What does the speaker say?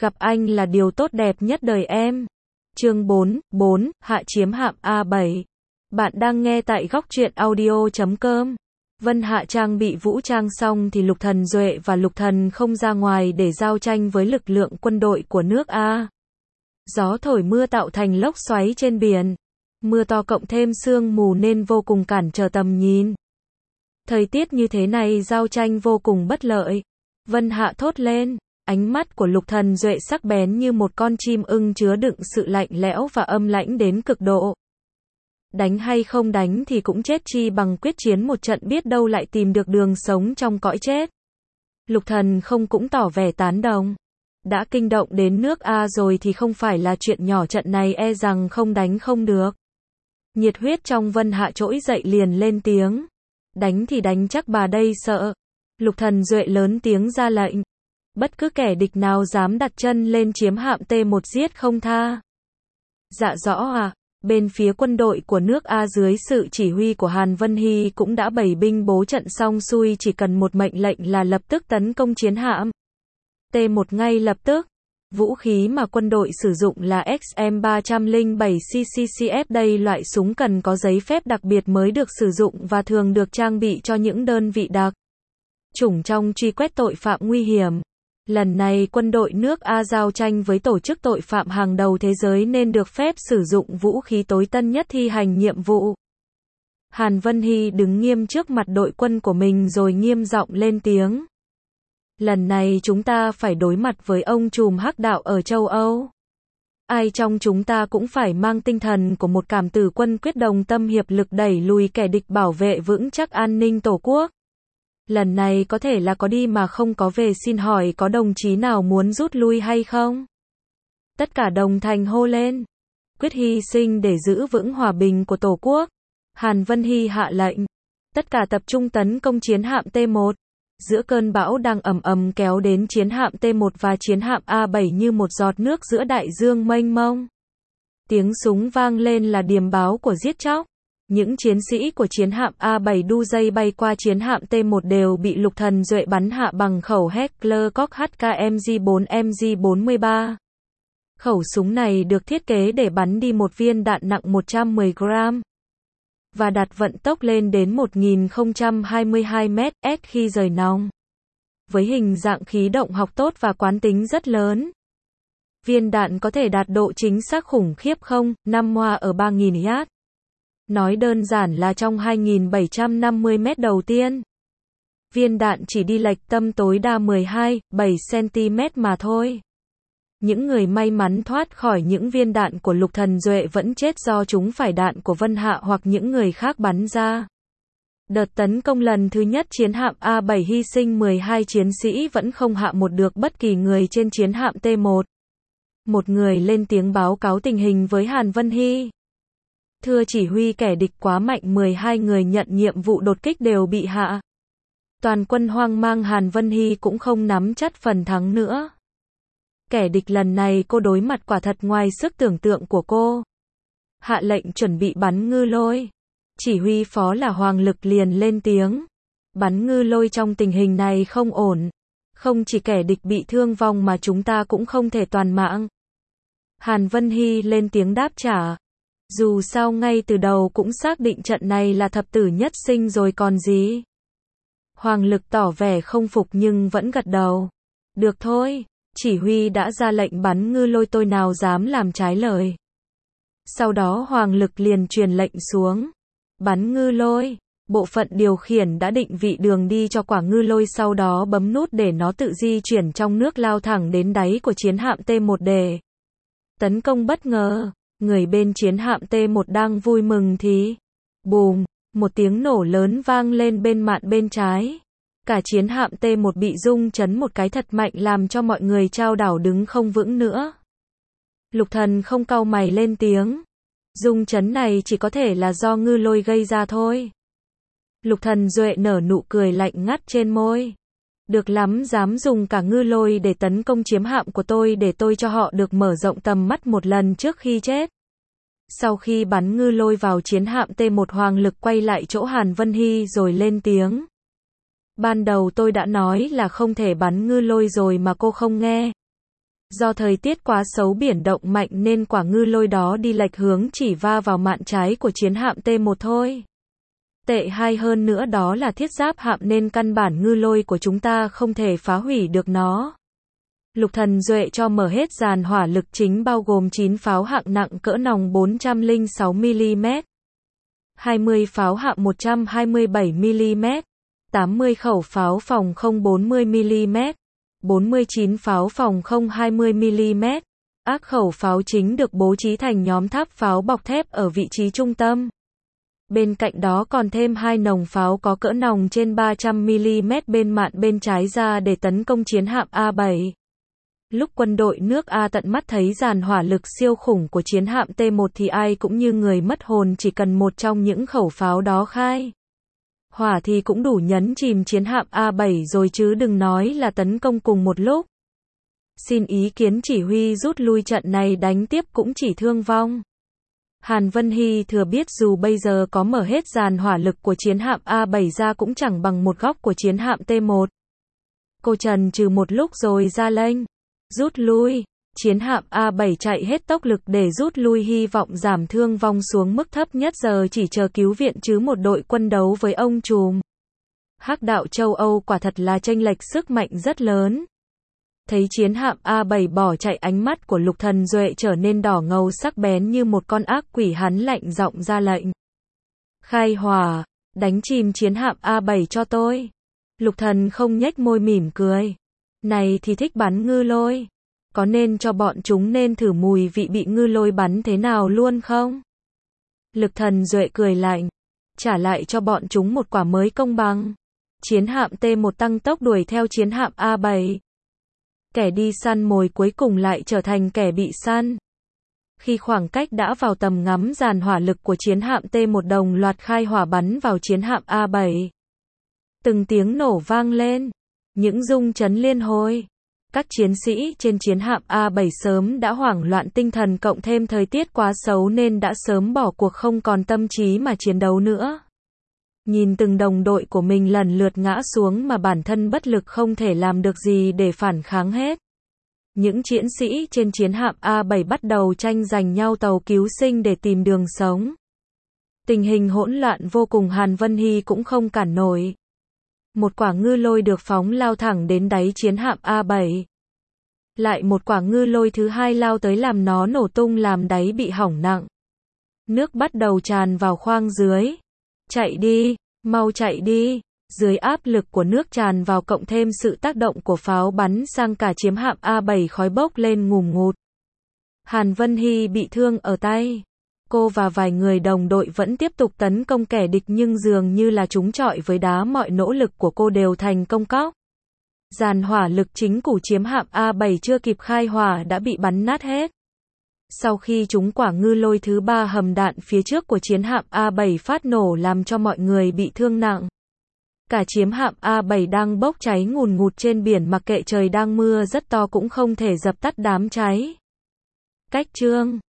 Gặp anh là điều tốt đẹp nhất đời em. Chương 4, Hạ chiếm hạm A7. Bạn đang nghe tại góc truyện audio.com. Vân Hạ trang bị vũ trang xong thì Lục Thần Duệ và Lục Thần không ra ngoài để giao tranh với lực lượng quân đội của nước A. Gió thổi mưa tạo thành lốc xoáy trên biển. Mưa to cộng thêm sương mù nên vô cùng cản trở tầm nhìn. Thời tiết như thế này giao tranh vô cùng bất lợi. Vân Hạ thốt lên. Ánh mắt của Lục Thần Duệ sắc bén như một con chim ưng chứa đựng sự lạnh lẽo và âm lãnh đến cực độ. Đánh hay không đánh thì cũng chết, chi bằng quyết chiến một trận, biết đâu lại tìm được đường sống trong cõi chết. Lục Thần không cũng tỏ vẻ tán đồng. Đã kinh động đến nước A rồi thì không phải là chuyện nhỏ, trận này e rằng không đánh không được. Nhiệt huyết trong Vân Hạ trỗi dậy liền lên tiếng. Đánh thì đánh, chắc bà đây sợ. Lục Thần Duệ lớn tiếng ra lệnh. Bất cứ kẻ địch nào dám đặt chân lên chiếm hạm T1 giết không tha. Dạ rõ à. Bên phía quân đội của nước A dưới sự chỉ huy của Hàn Vân Hy cũng đã bày binh bố trận xong xuôi, chỉ cần một mệnh lệnh là lập tức tấn công chiến hạm T1 ngay lập tức. Vũ khí mà quân đội sử dụng là XM307 CCCF, đây loại súng cần có giấy phép đặc biệt mới được sử dụng và thường được trang bị cho những đơn vị đặc chủng trong truy quét tội phạm nguy hiểm. Lần này quân đội nước A giao tranh với tổ chức tội phạm hàng đầu thế giới nên được phép sử dụng vũ khí tối tân nhất thi hành nhiệm vụ. Hàn Vân Hy đứng nghiêm trước mặt đội quân của mình rồi nghiêm giọng lên tiếng. Lần này chúng ta phải đối mặt với ông trùm hắc đạo ở châu Âu. Ai trong chúng ta cũng phải mang tinh thần của một cảm tử quân, quyết đồng tâm hiệp lực đẩy lùi kẻ địch, bảo vệ vững chắc an ninh tổ quốc. Lần này có thể là có đi mà không có về, xin hỏi có đồng chí nào muốn rút lui hay không? Tất cả đồng thanh hô lên. Quyết hy sinh để giữ vững hòa bình của Tổ quốc. Hàn Vân Hy hạ lệnh. Tất cả tập trung tấn công chiến hạm T1. Giữa cơn bão đang ầm ầm kéo đến, chiến hạm T1 và chiến hạm A7 như một giọt nước giữa đại dương mênh mông. Tiếng súng vang lên là điềm báo của giết chóc. Những chiến sĩ của chiến hạm A7 đu dây bay qua chiến hạm T1 đều bị Lục Thần Duệ bắn hạ bằng khẩu Heckler Koch HKMG4 MG43. Khẩu súng này được thiết kế để bắn đi một viên đạn nặng 110 gram và đạt vận tốc lên đến 1022 m/s khi rời nòng. Với hình dạng khí động học tốt và quán tính rất lớn, viên đạn có thể đạt độ chính xác khủng khiếp 0,5 hoa ở 3000 yard. Nói đơn giản là trong 2750 mét đầu tiên, viên đạn chỉ đi lệch tâm tối đa 12,7 cm mà thôi. Những người may mắn thoát khỏi những viên đạn của Lục Thần Duệ vẫn chết do chúng phải đạn của Vân Hạ hoặc những người khác bắn ra. Đợt tấn công lần thứ nhất chiến hạm A7 hy sinh 12 chiến sĩ vẫn không hạ một được bất kỳ người trên chiến hạm T1. Một người lên tiếng báo cáo tình hình với Hàn Vân Hy. Thưa chỉ huy, kẻ địch quá mạnh, 12 người nhận nhiệm vụ đột kích đều bị hạ. Toàn quân hoang mang, Hàn Vân Hy cũng không nắm chắc phần thắng nữa. Kẻ địch lần này cô đối mặt quả thật ngoài sức tưởng tượng của cô. Hạ lệnh chuẩn bị bắn ngư lôi. Chỉ huy phó là Hoàng Lực liền lên tiếng. Bắn ngư lôi trong tình hình này không ổn. Không chỉ kẻ địch bị thương vong mà chúng ta cũng không thể toàn mạng. Hàn Vân Hy lên tiếng đáp trả. Dù sao ngay từ đầu cũng xác định trận này là thập tử nhất sinh rồi còn gì. Hoàng Lực tỏ vẻ không phục nhưng vẫn gật đầu. Được thôi, chỉ huy đã ra lệnh bắn ngư lôi, tôi nào dám làm trái lời. Sau đó Hoàng Lực liền truyền lệnh xuống. Bắn ngư lôi. Bộ phận điều khiển đã định vị đường đi cho quả ngư lôi, sau đó bấm nút để nó tự di chuyển trong nước lao thẳng đến đáy của chiến hạm T1 để tấn công bất ngờ. Người bên chiến hạm T1 đang vui mừng thì bùm, một tiếng nổ lớn vang lên bên mạn bên trái. Cả chiến hạm T1 bị rung chấn một cái thật mạnh làm cho mọi người chao đảo đứng không vững nữa. Lục Thần không cau mày lên tiếng. Rung chấn này chỉ có thể là do ngư lôi gây ra thôi. Lục Thần Duệ nở nụ cười lạnh ngắt trên môi. Được lắm, dám dùng cả ngư lôi để tấn công chiếm hạm của tôi, để tôi cho họ được mở rộng tầm mắt một lần trước khi chết. Sau khi bắn ngư lôi vào chiến hạm T1, Hoàng Lực quay lại chỗ Hàn Vân Hy rồi lên tiếng. Ban đầu tôi đã nói là không thể bắn ngư lôi rồi mà cô không nghe. Do thời tiết quá xấu biển động mạnh nên quả ngư lôi đó đi lệch hướng chỉ va vào mạn trái của chiến hạm T1 thôi. Tệ hay hơn nữa đó là thiết giáp hạm nên căn bản ngư lôi của chúng ta không thể phá hủy được nó. Lục Thần Duệ cho mở hết dàn hỏa lực chính bao gồm 9 pháo hạng nặng cỡ nòng 406mm, 20 pháo hạng 127mm, 80 khẩu pháo phòng không 40mm, 49 pháo phòng không 20mm. Ác khẩu pháo chính được bố trí thành nhóm tháp pháo bọc thép ở vị trí trung tâm. Bên cạnh đó còn thêm 2 nòng pháo có cỡ nòng trên 300mm bên mạn bên trái ra để tấn công chiến hạm A7. Lúc quân đội nước A tận mắt thấy dàn hỏa lực siêu khủng của chiến hạm T1 thì ai cũng như người mất hồn, chỉ cần một trong những khẩu pháo đó khai hỏa thì cũng đủ nhấn chìm chiến hạm A7 rồi chứ đừng nói là tấn công cùng một lúc. Xin ý kiến chỉ huy rút lui, trận này đánh tiếp cũng chỉ thương vong. Hàn Vân Hy thừa biết dù bây giờ có mở hết dàn hỏa lực của chiến hạm A7 ra cũng chẳng bằng một góc của chiến hạm T1. Cô chần chừ một lúc rồi ra lệnh rút lui. Chiến hạm A7 chạy hết tốc lực để rút lui, hy vọng giảm thương vong xuống mức thấp nhất, giờ chỉ chờ cứu viện chứ một đội quân đấu với ông trùm Hắc đạo châu Âu quả thật là chênh lệch sức mạnh rất lớn. Thấy chiến hạm A7 bỏ chạy, ánh mắt của Lục Thần Duệ trở nên đỏ ngầu sắc bén như một con ác quỷ, hắn lạnh giọng ra lệnh. Khai hỏa, đánh chìm chiến hạm A7 cho tôi. Lục Thần không nhếch môi mỉm cười. Này thì thích bắn ngư lôi. Có nên cho bọn chúng nên thử mùi vị bị ngư lôi bắn thế nào luôn không? Lục Thần Duệ cười lạnh. Trả lại cho bọn chúng một quả mới công bằng. Chiến hạm T1 tăng tốc đuổi theo chiến hạm A7. Kẻ đi săn mồi cuối cùng lại trở thành kẻ bị săn. Khi khoảng cách đã vào tầm ngắm, dàn hỏa lực của chiến hạm T1 đồng loạt khai hỏa bắn vào chiến hạm A7. Từng tiếng nổ vang lên, những rung chấn liên hồi. Các chiến sĩ trên chiến hạm A7 sớm đã hoảng loạn tinh thần, cộng thêm thời tiết quá xấu nên đã sớm bỏ cuộc, không còn tâm trí mà chiến đấu nữa. Nhìn từng đồng đội của mình lần lượt ngã xuống mà bản thân bất lực không thể làm được gì để phản kháng hết. Những chiến sĩ trên chiến hạm A7 bắt đầu tranh giành nhau tàu cứu sinh để tìm đường sống. Tình hình hỗn loạn vô cùng, Hàn Vân Hy cũng không cản nổi. Một quả ngư lôi được phóng lao thẳng đến đáy chiến hạm A7. Lại một quả ngư lôi thứ hai lao tới làm nó nổ tung, làm đáy bị hỏng nặng. Nước bắt đầu tràn vào khoang dưới. Chạy đi, mau chạy đi. Dưới áp lực của nước tràn vào cộng thêm sự tác động của pháo bắn sang cả chiến hạm A7, khói bốc lên ngùn ngụt. Hàn Vân Hy bị thương ở tay. Cô và vài người đồng đội vẫn tiếp tục tấn công kẻ địch nhưng dường như là trúng chọi với đá, mọi nỗ lực của cô đều thành công cóc. Dàn hỏa lực chính của chiến hạm A7 chưa kịp khai hỏa đã bị bắn nát hết. Sau khi trúng quả ngư lôi thứ ba, hầm đạn phía trước của chiến hạm A7 phát nổ làm cho mọi người bị thương nặng. Cả chiến hạm A7 đang bốc cháy ngùn ngụt trên biển, mặc kệ trời đang mưa rất to cũng không thể dập tắt đám cháy. Cách chương